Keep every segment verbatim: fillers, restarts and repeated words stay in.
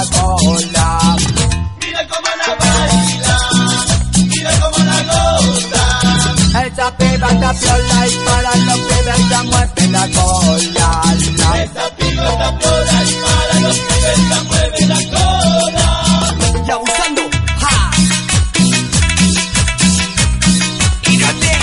la cola. Mira cómo la baila, mira cómo la goza. Esa piba está piola y para los pibes ya mueve la cola. Esa piba está piola y para los pibes ya mueve la cola. Y abusando, ja. Mírate.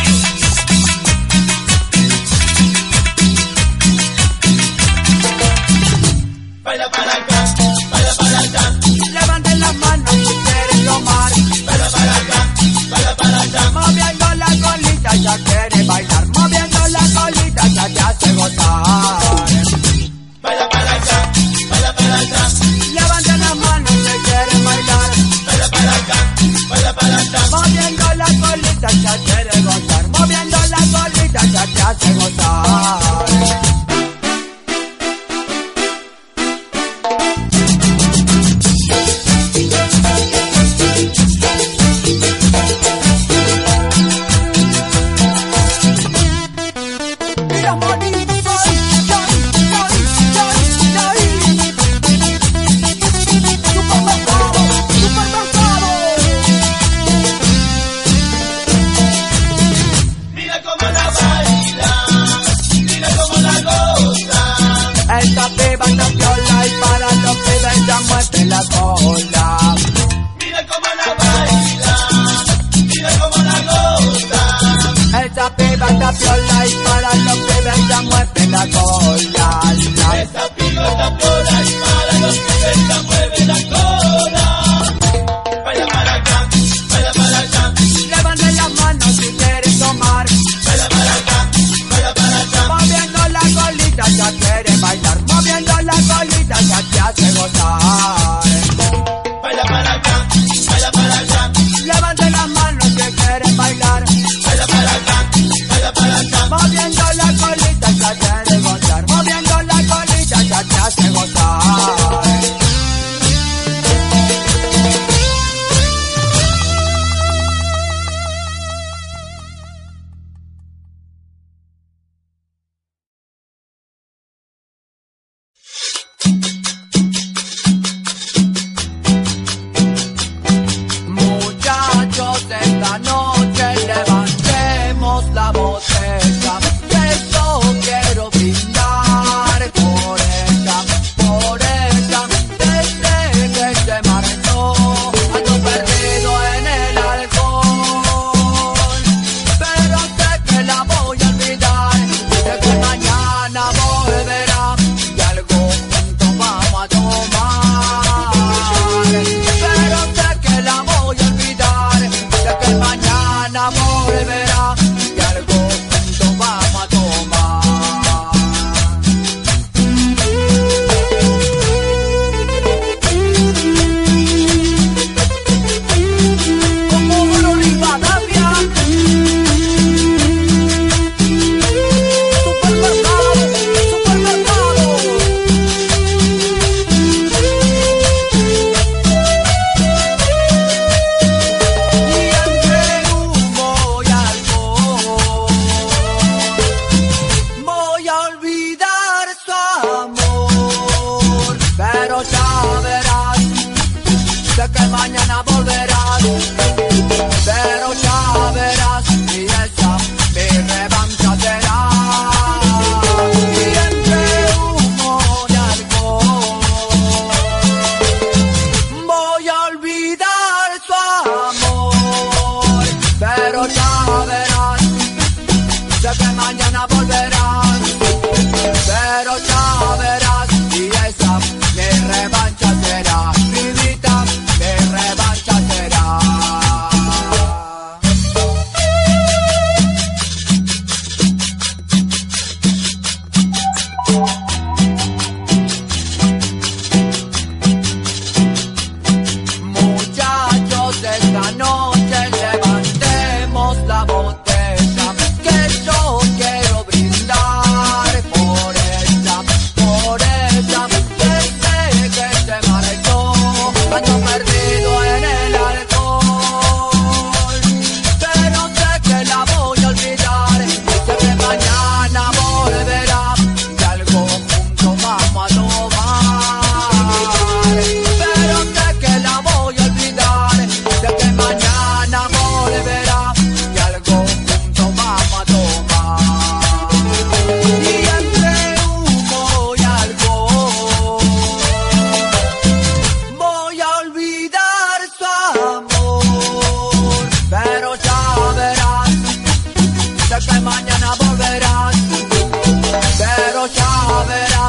Baila para acá, baila para allá. Levanten las manos si quieren tomar. Baila para acá, baila para allá. Moviendo la colita ya quiere bailar. Moviendo la colita ya te hace gozar. Baila para acá, baila para allá. Levanten las manos si quieren bailar. Baila para acá, baila para allá. Moviendo la colita ya quiere gozar. Moviendo la colita ya te hace gozar. Esta piba está piola y para los pibes ya mueve la cola. Mira cómo la baila, mira cómo la goza. Esta piba está piola y para los pibes ya mueve la cola. Esa piba está piola y para los pibes ya mueve la cola. Baila para acá, baila para allá. Levanten las manos si quieren tomar. Baila para acá, baila para allá. Moviendo la colita ya quiere bailar. Moviendo la colita ya te hace gozar. Baila para acá, baila para allá. Levanten las manos si quieren bailar. Baila para acá, baila para allá. Moviendo la colita ya quiere gozar. Moviendo la colita ya te hace gozar. Muchachos, esta noche levantemos la botella, que yo quiero brindar por ella, por ella, desde que se marchó, ando perdido en el alcohol, pero sé que la voy a olvidar, sé que mañana volverá y algo juntos vamos a tomar, pero sé que la voy a olvidar, sé que mañana volverá y algo juntos vamos a tomar. Como Bruno Rivadavia, supermercado, supermercado. Y entre humo y alcohol voy a olvidar su amor, pero ya verás, sé que mañana volverás, pero ya verás, y esa mi revancha será. Y entre humo y alcohol voy a olvidar su amor, pero ya verás, sé que mañana volverás, pero ya verás, y esa mi revancha será, mi vida, mi revancha será.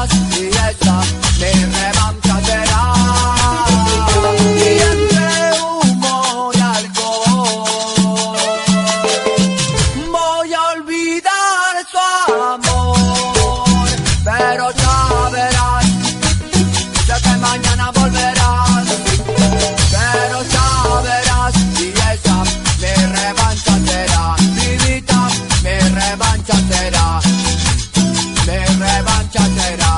verás y esa mi revancha será. Y entre humo y alcohol voy a olvidar su amor, pero ya verás, sé que mañana volverás, pero ya verás y esa mi revancha será, mi vida, mi revancha será, mi revancha será.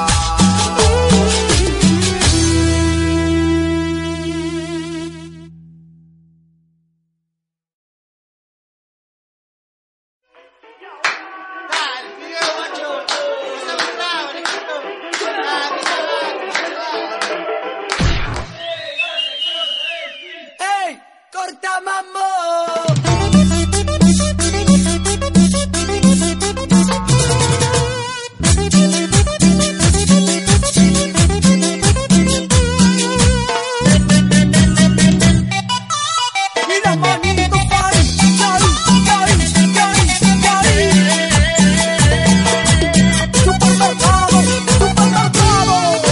¡Ey! ¡Corta, mambo! Y las manitos para ahí, ahí, ahí, ahí, ahí. Supermercado, supermercado.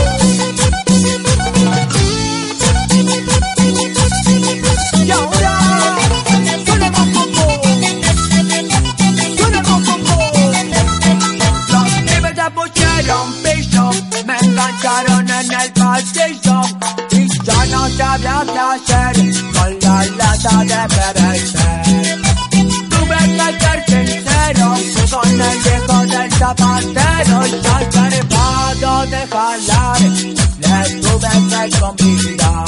Y ahora suena el mococo, suena el mococo. Los pibes se pusieron piso, me engancharon en el pasillo y ya no sabía qué hacer con la lata de P V C. Tuve que ser sincero con el viejo del zapatero y al carpado de jalar le tuve que convidar.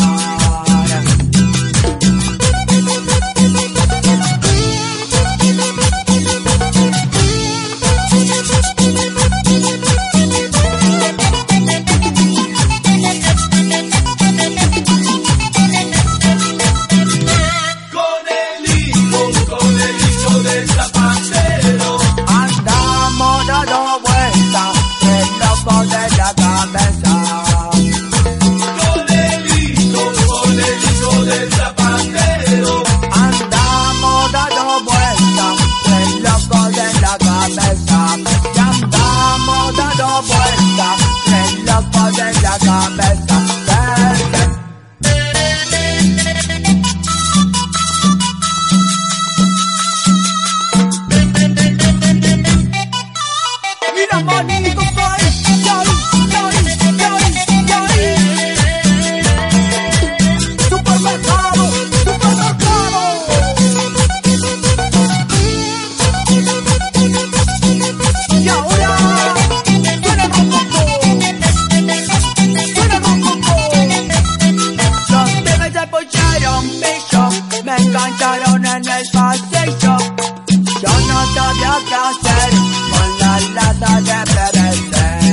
Con el hijo, con el hijo del zapatero. Andamos dando vueltas, el loco de la cabeza. Con el hijo, con el hijo del zapatero. Andamos dando vueltas, el loco de la cabeza. Ya andamos dando vueltas, el loco de la cabeza. Y las manitos ahí, ahí, ahí, ahí, ahí. Supermercado, supermercado. Y ahora suena el mococo, suena el mococo. Los pibes se pusieron piso, me engancharon en el pasillo. Yo no sabía qué hacer con la lata de P V C.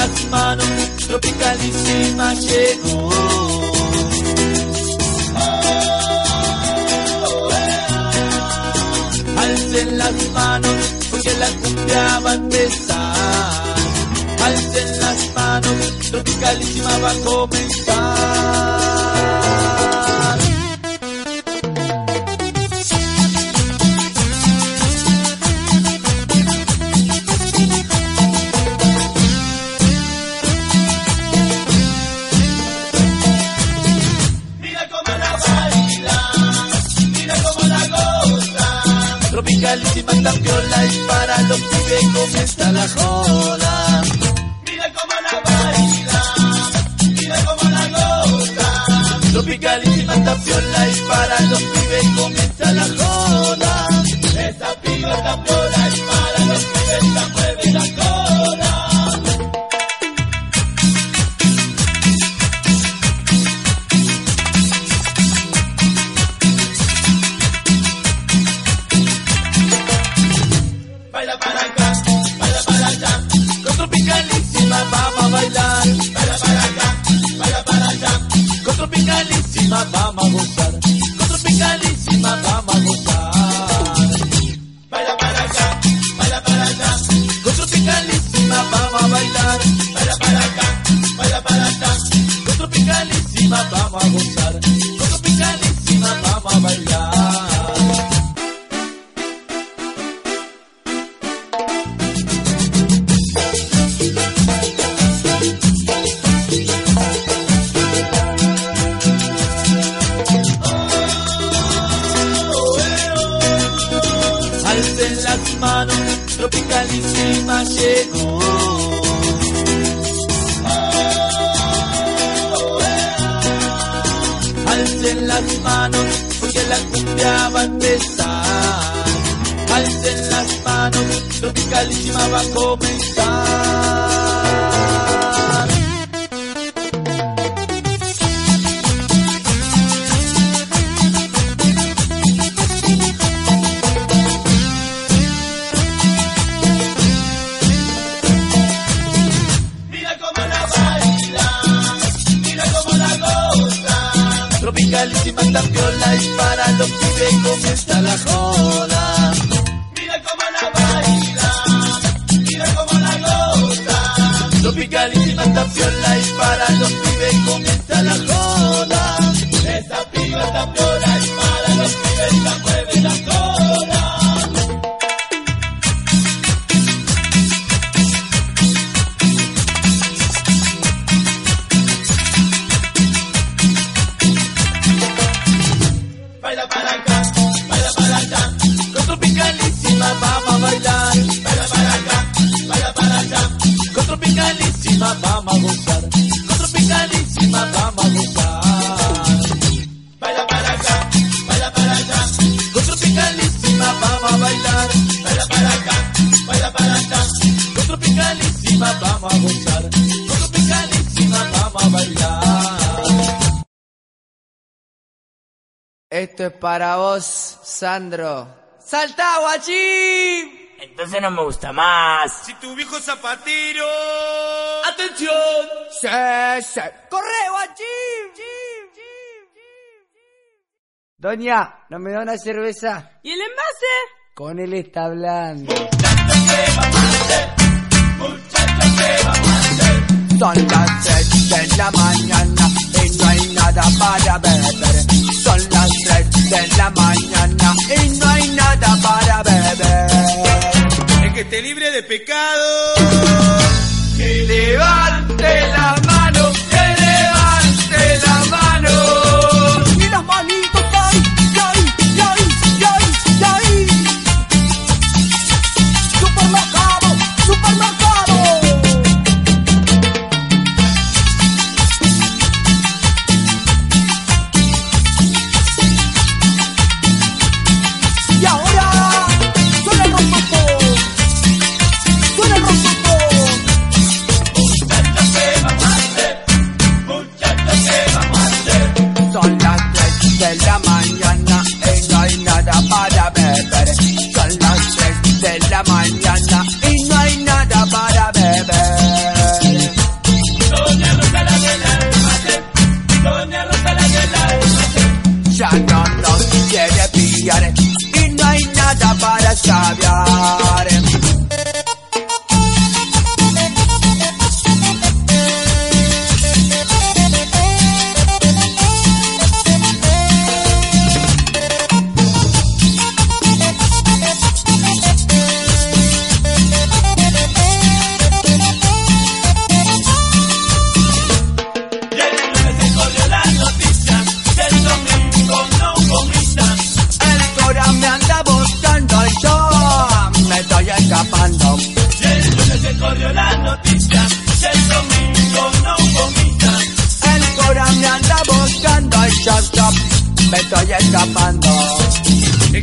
las manos, tropicalísima llegó. Alcen las manos, porque la cumbia va a empezar. Alcen las manos, tropicalísima va a comenzar. Tropicalísima tan piola y para los pibes comienza la joda. Mira cómo la baila, mira cómo la goza. Tropicalísima tan piola y para los pibes comienza la joda. Esa piba tan piola y para los pibes la mueve la cola. Baila para acá, baila para allá. Con tropicalísima vamos a bailar. Baila para acá, baila para allá. Con tropicalísima vamos a gozar. Con tropicalísima vamos a gozar. Baila para acá, baila para allá. Con tropicalísima vamos a bailar. Baila para acá, baila para allá. Con tropicalísima vamos a gozar. Con tropicalísima vamos a bailar. Alcen las manos, tropicalísima llegó. Alcen las manos, porque la cumbia va a empezar. Alcen las manos, tropicalísima va a comenzar. Mira cómo la baila, mira cómo la goza. Tropicalísima tan piola y para los pibes comienza la joda. Mira cómo la baila, mira cómo la goza. Tropicalísima tan piola y para los pibes comienza la joda. Esa piba tan piola y para los pibes la mueve la cola. Baila para acá, baila para allá. Con tropicalísima vamos a bailar. Baila para acá, baila para allá. Con tropicalísima vamos a gozar. Con tropicalísima vamos a gozar. Baila para acá, baila para allá. Con tropicalísima vamos a bailar. Baila para acá, baila para allá. Con tropicalísima vamos a gozar. Con tropicalísima vamos a bailar. Esto es para vos, Sandro. ¡Saltá, guachín! Entonces no me gusta más. Si tu viejo zapatero. ¡Atención! ¡Se, se! ¡Corre, guachín! Doña, ¿no me da una cerveza? ¿Y el envase? Con él está hablando. Son las tres de la mañana y no hay nada para beber. Son las tres de la mañana y no hay nada para beber. El que esté libre de pecado. Que levante la mano, que levante la mano. Y las manitos ahí, ahí, ahí, ahí, ahí. Supermercado, supermercado. Y ahora suena el rompopo, suena el rompopo.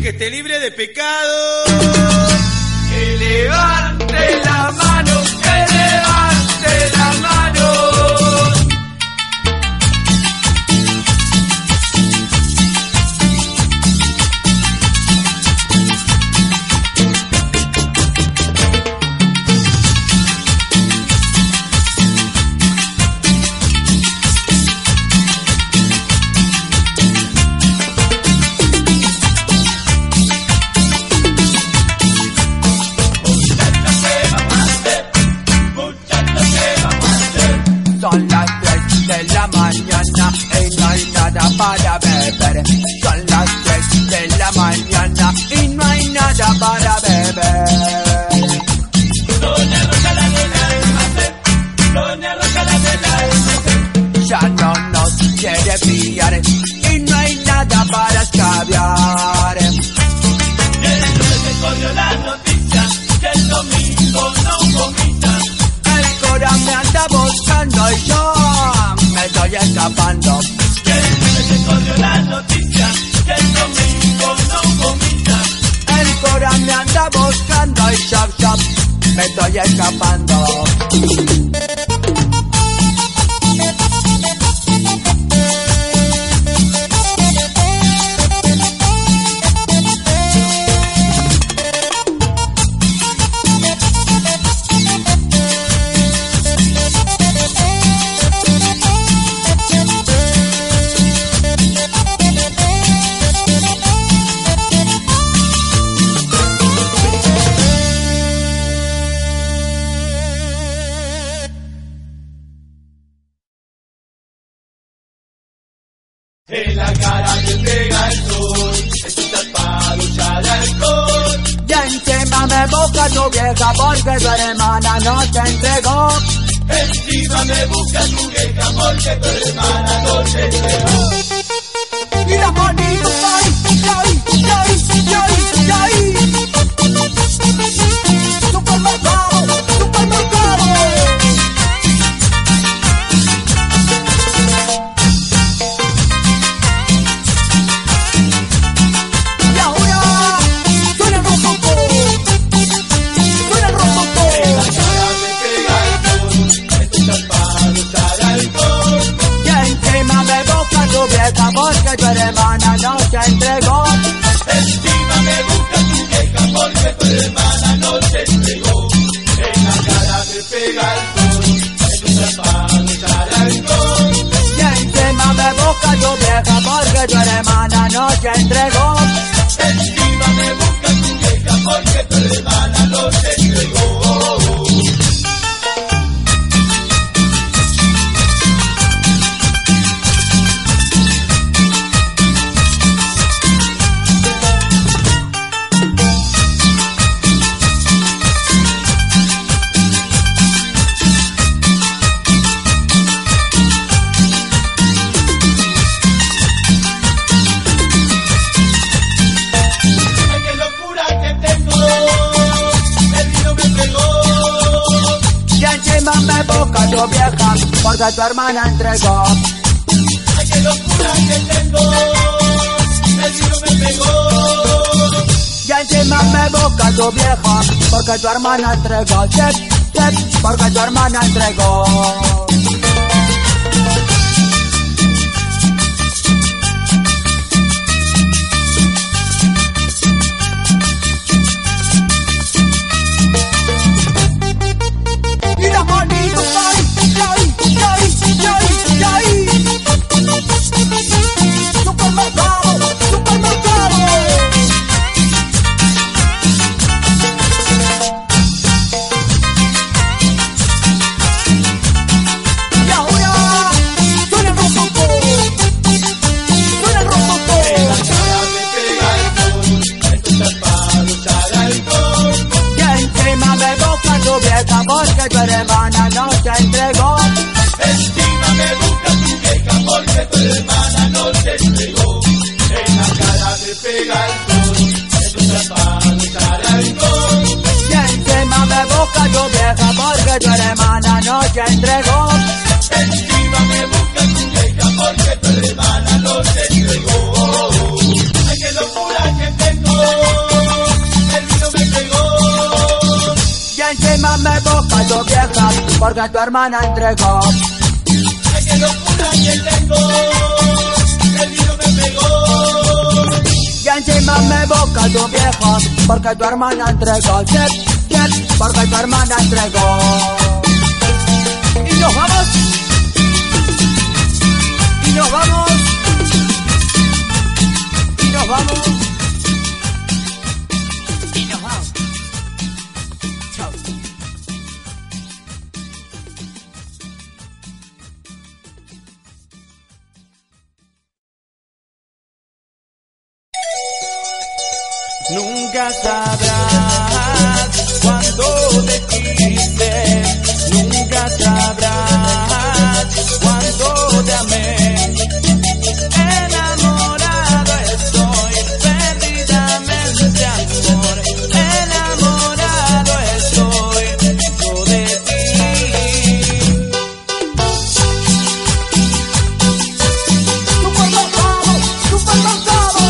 que esté libre de pecado. Que levante la mano, que levante la mano. Son las tres de la mañana y no hay nada para beber. Son las tres de la mañana y no hay nada para beber. Doña Rosa la de la almacén, Doña Rosa la de la almacén. Ya no nos quiere pillar y no hay nada para escabiar. Y el lunes se corrió la noticia que el domingo no vomita. El cora me anda buscando y yo me estoy escapando. Y el lunes se corrió la noticia que el domingo no vomita. El cora me anda buscando y shop shop me estoy escapando. En la cara te pega el sol, estás para luchar alcohol. Y encima me busca tu vieja porque tu hermana no te entregó. Encima me busca tu vieja porque tu hermana no te entregó. Y las manitos ahí, ahí, ahí, ahí, ahí. Supermercado, supermercado. Y ahora suena el rococo, suena el rococo. En la cara te pega el sol, estás para luchar alcohol. Y encima me busca tu vieja porque tu hermana no te entregó. Encima me busca tu vieja porque tu hermana no te entregó. En la cara te pega el sol, estás para luchar alcohol. Y encima me busca tu vieja porque tu hermana no te entregó. Encima me busca tu vieja porque tu hermana no te entregó. Ay, qué locura que tengo, el vino me pegó. Y encima me busca tu vieja porque tu hermana entregó. Ay, qué locura que tengo, el vino me pegó. Y encima me busca tu vieja porque tu hermana entregó. Yep, yep, porque tu hermana entregó. Y las manitos ahí, ahí, ahí, ahí, ahí. Supermercado, supermercado. Y ahora suena el rococo, suena el rococo. En la cara me pega el sol, estás para luchar alcohol. Y encima me busca tu vieja porque tu hermana no te entregó. Encima me busca tu vieja porque tu hermana no te entregó. En la cara te pega el sol, estás para luchar alcohol. Y encima me busca tu vieja porque tu hermana no te entregó. Encima me busca tu vieja porque tu hermana no te entregó. Ay, qué locura que tengo, porque tu hermana entregó. Ay, qué locura que tengo, el vino me pegó. Y encima me boca tu vieja, porque tu hermana entregó. Yep, yep, porque tu hermana entregó. Y nos vamos. Y nos vamos. Y nos vamos. Y nos vamos. Chao. Nunca sabrás cuánto te quise, nunca sabrás cuánto te amé. Enamorado estoy, perdidamente amor. Enamorado estoy yo de ti. Super cansado, super cansado.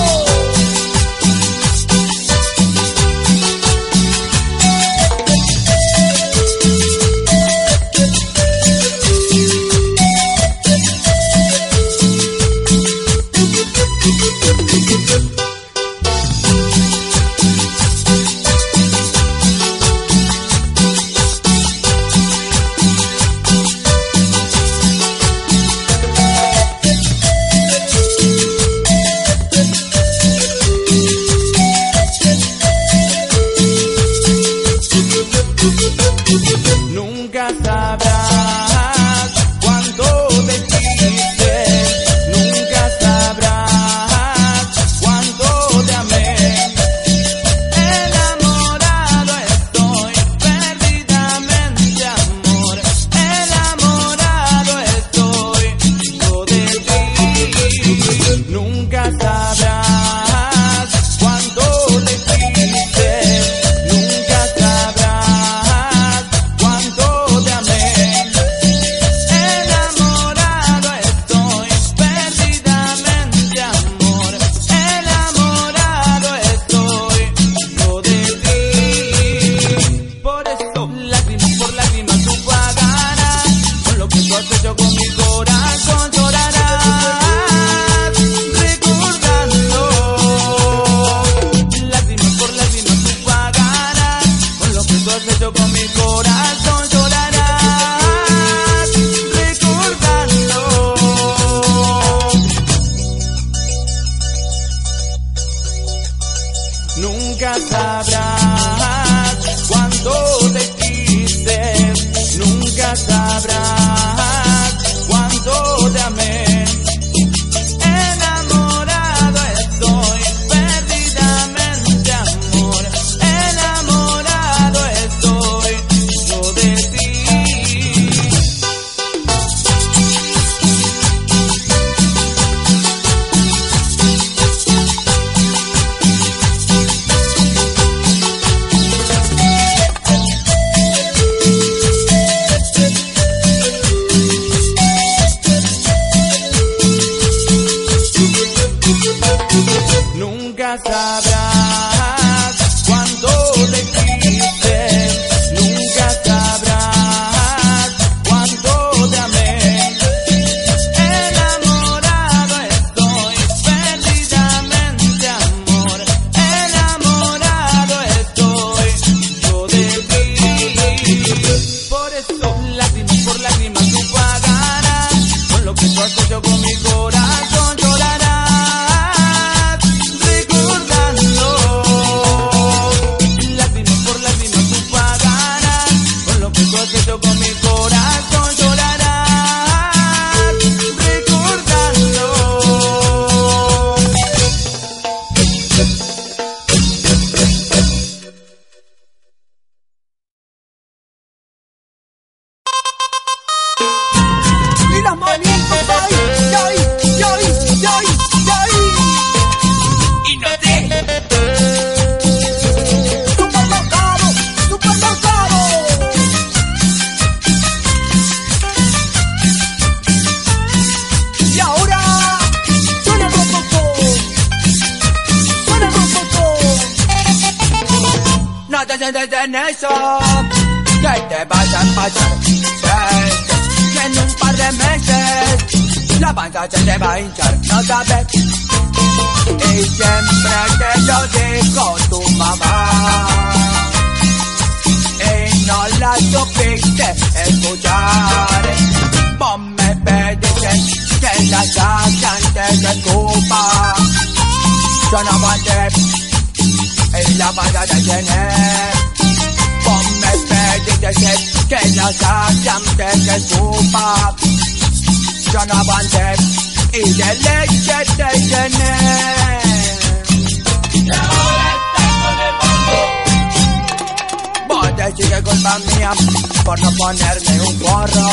Nunca sabrás cuánto te quise, nunca sabrás cuánto te amé. Enamorado estoy, perdidamente amor. Enamorado estoy yo de ti. Nunca sabrás cuánto te quise, nunca sabrás cuánto te amé. Enamorado estoy, perdidamente amor. Enamorado estoy yo de ti. Por eso, lágrimas por lágrimas tú pagarás, con lo que tú has hecho con mi corazón llorarás, recordando. Lágrimas por lágrimas tú pagarás, con lo que tú has hecho con mi corazón llorarás, recordando. Nunca sabrás cuánto te quise, nunca sabrás cuánto te amé. Enamorado estoy, perdidamente amor. Enamorado estoy yo de ti. Nunca sabrás cuánto te quise, nunca sabrás cuánto te amé. Enamorado estoy, perdidamente amor. Enamorado estoy yo de ti. Por eso, lágrimas por lágrimas tú pagarás, con lo que tú has hecho con mi corazón llorarás, recordando. Lágrimas por lágrimas tú pagarás, con lo que tú has hecho con mi corazón llorarás, recordando. Y las manitos ahí, y ahí, y ahí, y ahí, y ahí. Y no te Super cansado, super cansado. Y ahora suena el rococó, suena el rococó. No te sientes en eso, que te vas a pasar. panza se te va a hinchar, no sabes. Y siempre te lo dijo tu mamá. Y no la supiste escuchar. Vos me pediste que la saque antes que escupa. Yo no aguanté en la panza de tener. Vos me pediste que la saque antes que escupa. Yo no aguanté y de leche te llené. Y ahora estás con el bombo. Vos decís que culpa mía por no ponerme un gorro.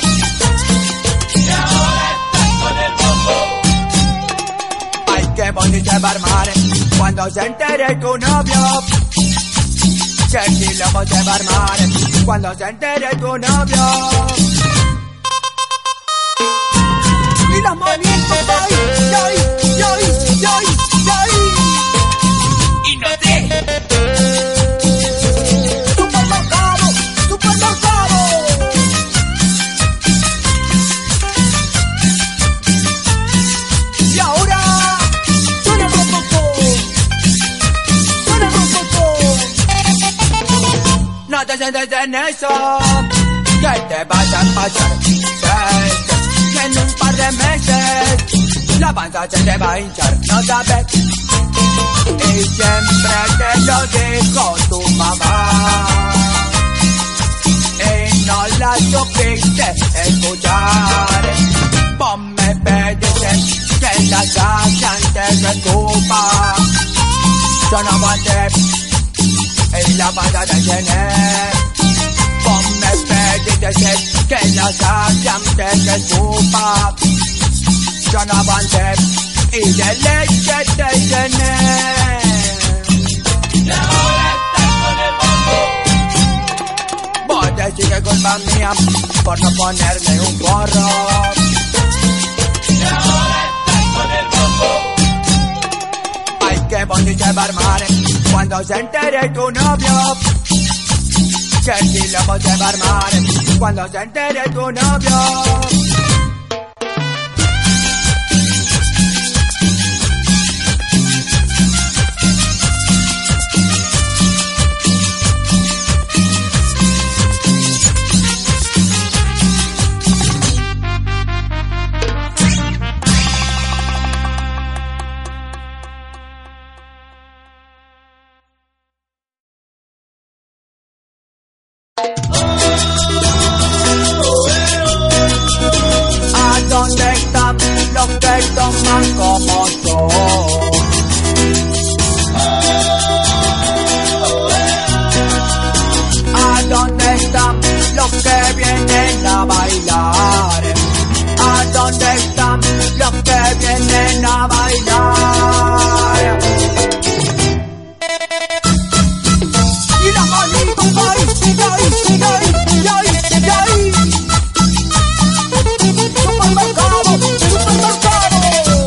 Y ahora estás con el bombo. Ay, qué bonito se va a armar cuando se entere tu novio. Que si loco se va a armar cuando se entere tu novio. Y las manitas, ay, ay, ay, ay, ay. Y no te. Supermercado, supermercado. Y ahora suena el rococó, suena el rococó. No te sientes en eso, que te vas a pasar. Que en un par de meses la panza se te va a hinchar, no sabes. Y siempre te lo dijo tu mamá. Y no la supiste escuchar. Vos me pediste que la saque antes que escupa. Yo no aguanté y la panza te llené. Vos me pediste que la saque antes que escupa. Yo no aguanté y de leche te llené. Y ahora estás con el bombo. Vos decís que culpa mía por no ponerme un gorro. Y ahora estás con el bombo. Ay, qué bonito se va a armar cuando se entere tu novio. Que si loco se va a armar cuando se entere tu novio. ¿A dónde están los que toman como yo? ¿A dónde están los que vienen a bailar? ¿A dónde están los que vienen a bailar? Y las manitas, ay, ay, ay, ay, ay. Supermercado, supermercado.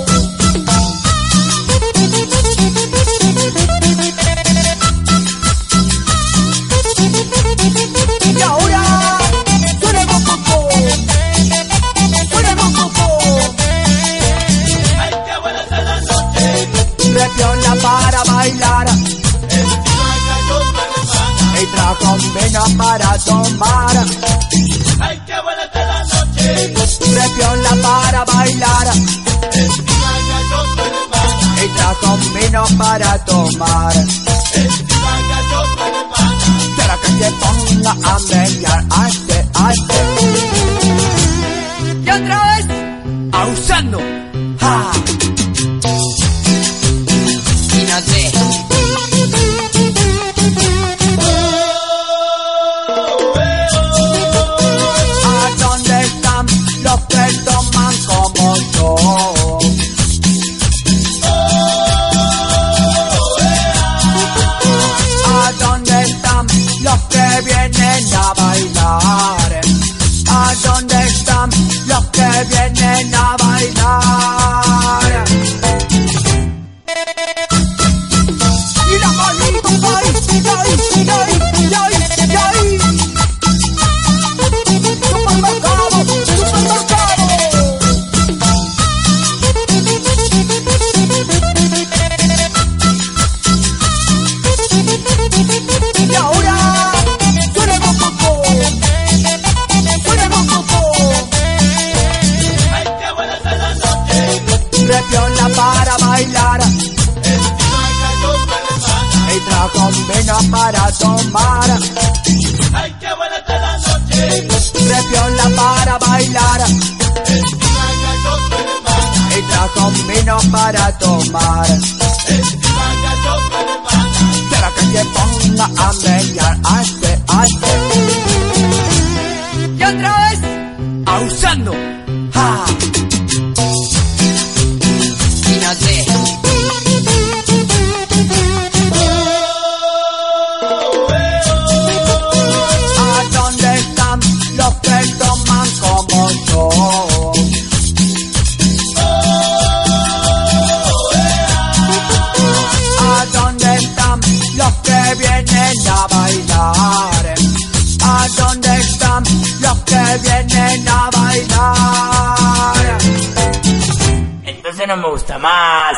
Y ahora suena el rococó, suena el rococó. Ay, qué buena está la noche. Repiola para bailar Encima cayó tu hermana. y trajo un vino para tomar. Ay, qué buena está la noche. Repiola para bailar Encima cayó tu hermana. y trajo un vino para tomar. Encima cayó tu hermana. Para que se ponga a menear, hace, hace. Y otra vez, abusando. ¡Ja! Y no te. ¿A dónde están los que toman como yo? ¿A dónde están los que vienen a bailar? ¿A dónde están los que vienen a bailar? Y las manitas, ay, ay, ay, ay, ay. Supermercado, supermercado. bueno para tomar. Quiero que te ponga a menear, hace, hace. Y otra vez, ausando. ¡Ja! Y no sé. ¿A dónde están los que toman como yo? ¿A dónde están los que vienen a bailar? ¿A dónde están los que vienen a bailar? Entonces no me gusta más.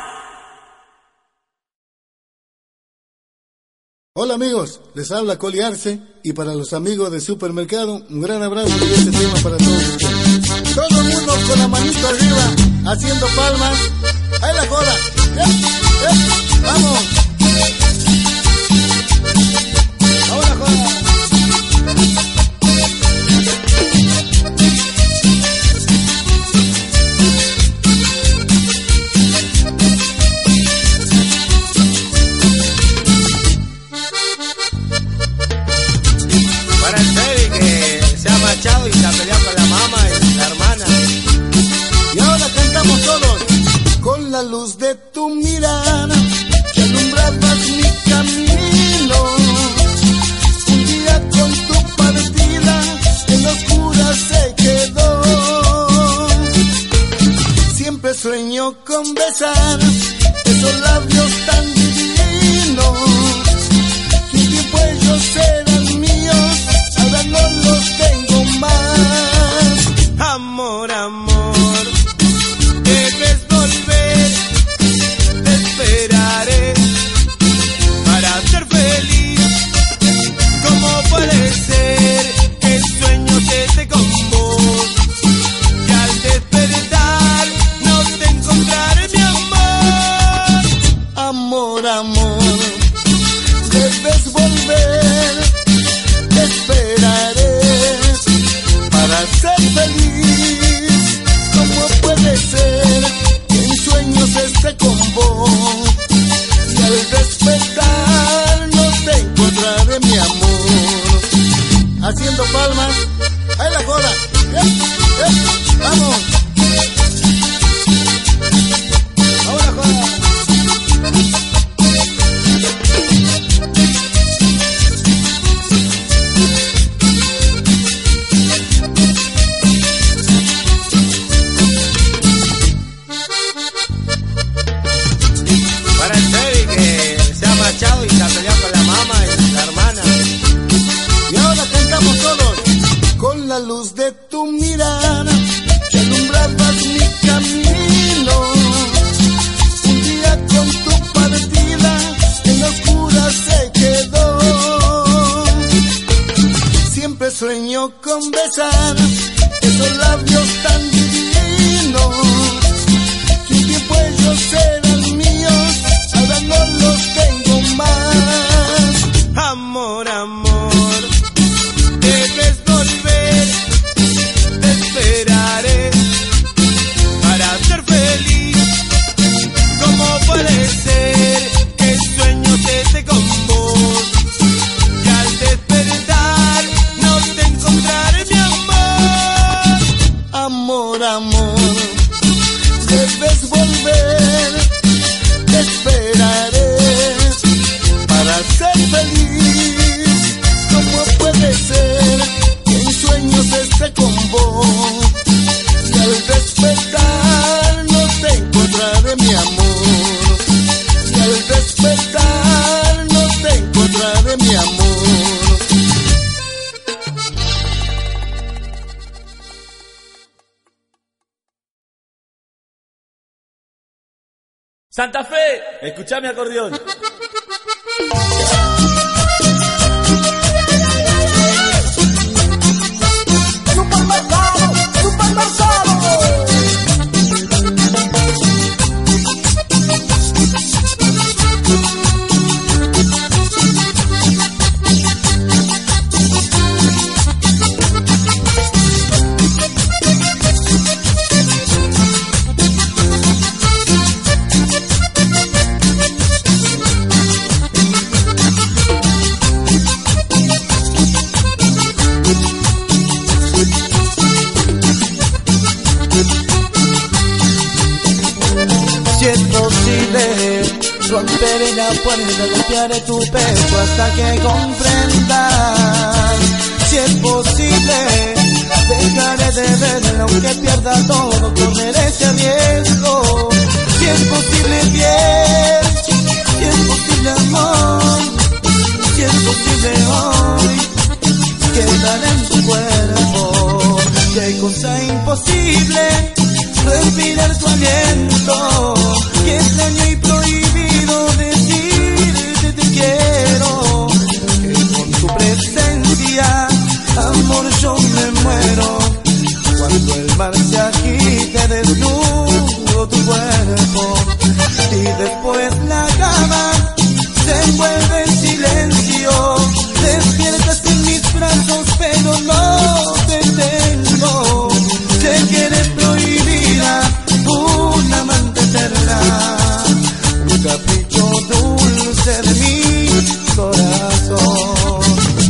Hola amigos, les habla Coli Arce y para los amigos de Supermercado, un gran abrazo y este tema para todos ustedes. Todo el mundo con la manito arriba, haciendo palmas. ¡Ahí la joda! ¡Eh! ¡Eh! ¡Vamos! ¡Ahora joda! Y se ha peleado con la mamá y la hermana. Y ahora cantamos todos. Con la luz de tu mirada que alumbrabas mi camino. Un día con tu partida en la oscura se quedó. Siempre sueño con besar esos labios tan divinos. Que un tiempo ellos eran míos, ahora no los tengo más. Amor, amor, debes volver, te esperaré para ser feliz. ¿Cómo puede ser que el sueño se esté con vos? Y al despertar no te encontraré, mi amor. Amor, amor, debes volver, te esperaré para ser feliz. ¿Cómo puede ser que en sueños esté con vos? Y al despertar no te encontraré, mi amor. Haciendo palmas, ahí la joda. ¡Eh! ¡Eh! ¡Vamos! Ahora joda. Y se ha peleado con la mamá y la hermana. Y ahora cantamos todos. Con la luz de tu mirada que alumbrabas mi camino. Un día con tu partida en la oscura se quedó. Siempre sueño con besar esos labios tan divinos. Que un tiempo ellos eran míos, ahora no los tengo más. Amor, amor, debes volver, te esperaré para ser feliz. ¿Cómo puede ser que el sueño se esté con vos? Y al despertar no te encontraré, mi amor. Amor, amor, debes volver, te esperaré para ser feliz. ¿Cómo puede ser que en sueños esté con vos? Y al despertar no te encontraré, mi amor. Y al despertar no te encontraré, mi amor. Santa Fe, escuchá mi acordeón. Supermercado, supermercado. puerta, golpearé tu pecho hasta que comprendas. Si es posible, dejaré de verla aunque pierda todo, correré ese riesgo. Si es posible, bien, si es posible, amor, si es posible hoy, quedar en tu cuerpo. Qué cosa imposible, respirar tu aliento. Qué extraño y prohibido decirte te quiero. Que con tu presencia, amor, yo me muero. Cuando el mar se agite, desnudo tu cuerpo. Y después la cama se envuelve en silencio. Despiertas en mis brazos, pero no te tengo. Sé que eres prohibida, una amante eterna, un capricho dulce de mi corazón.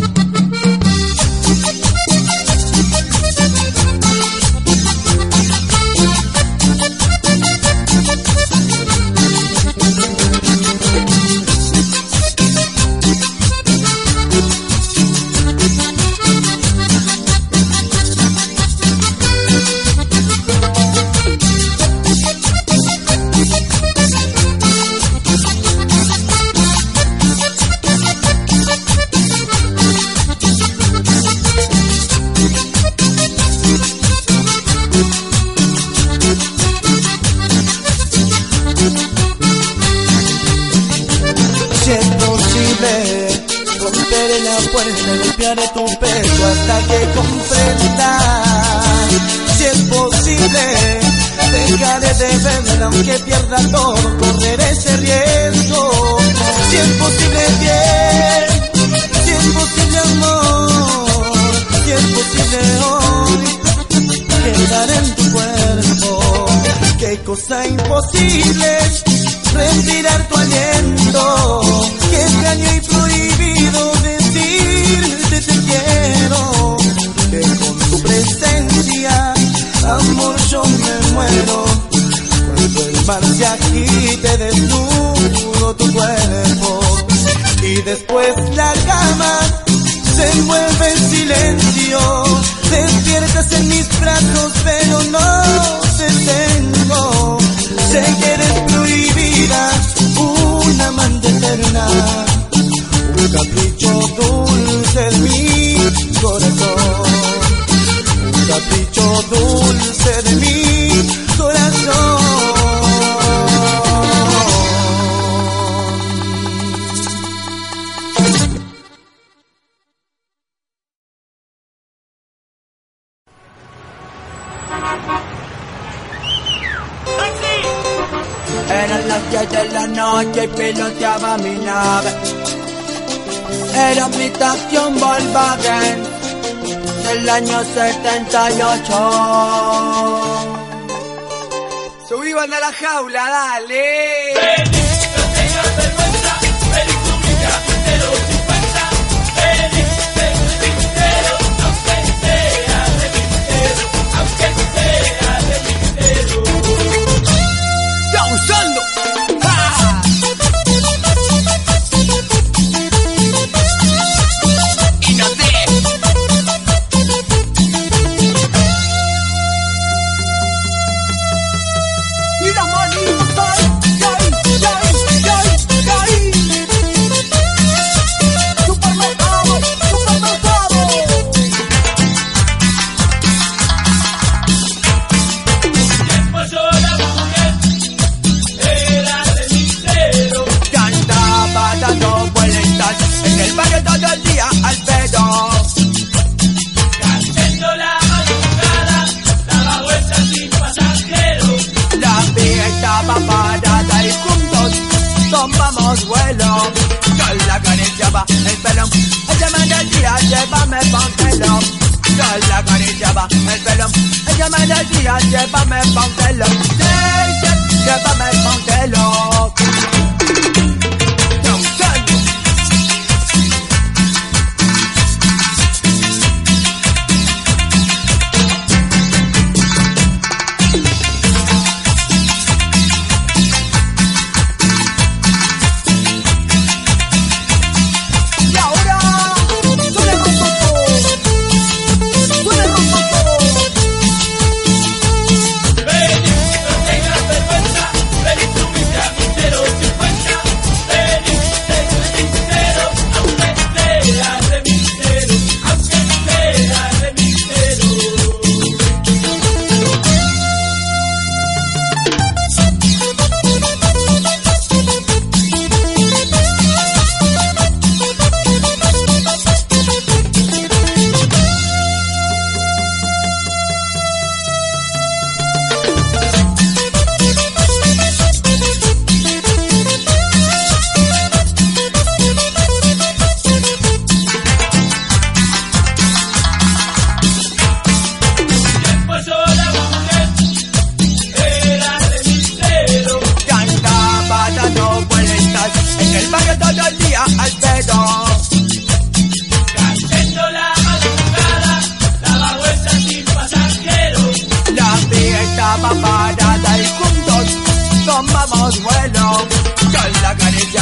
Golpearé tu pecho hasta que comprendas. Si es posible, dejaré de verla aunque pierda todo, correré ese riesgo. Si es posible, bien, si es posible, amor, si es posible hoy, quedar en tu cuerpo. Qué cosa imposible, respirar tu aliento. Qué extraño y prohibido decirte te quiero. Que con tu presencia, amor, yo me muero. Cuando el mar se agite, desnudo tu cuerpo. Y después la cama se envuelve en silencio. Despiertas en mis brazos, pero no te tengo. Sé que eres prohibida, una amante eterna, un capricho dulce de mi corazón. Un capricho dulce de mi corazón. Eran las diez de la noche y piloteaba mi nave. Era mi taxi un Volkswagen del año setenta y ocho. Subí, banda, a la jaula, dale. Feliz, no tengas vergüenza, feliz tu vida de los cincuenta. Feliz, feliz, sincero, aunque sea de mintero, aunque sea de mintero. ¡Ya usando! ¡Ja! Y no sé. Y las manitas, ¡ay, ay, ay, ay, ay! Supermercado, supermercado. Después yo la mujer era de mintero. Ya andaba dando vueltas en el barrio todo el día al pedo. Cayendo la madrugada, daba vueltas sin pasajero. La vía estaba parada y juntos tomamos vuelo. Yo la acariciaba el pelo, ella me decía llévame, póntelo. Yo la acariciaba el pelo, ella me decía llévame, póntelo. Sí, sí, llévame, póntelo. Don Santo.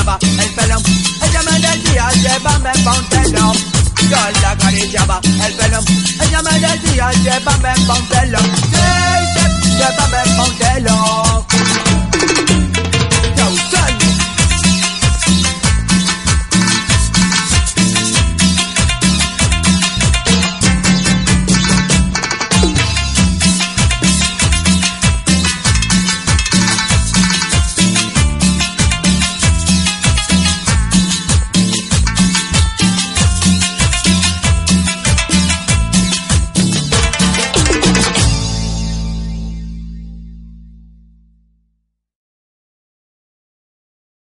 acariciaba el pelo. Ella me decía, llévame pa' un telo. Yo le acariciaba el pelo. Ella me decía, llévame pa' un telo. Sí, sí, llévame pa' un telo.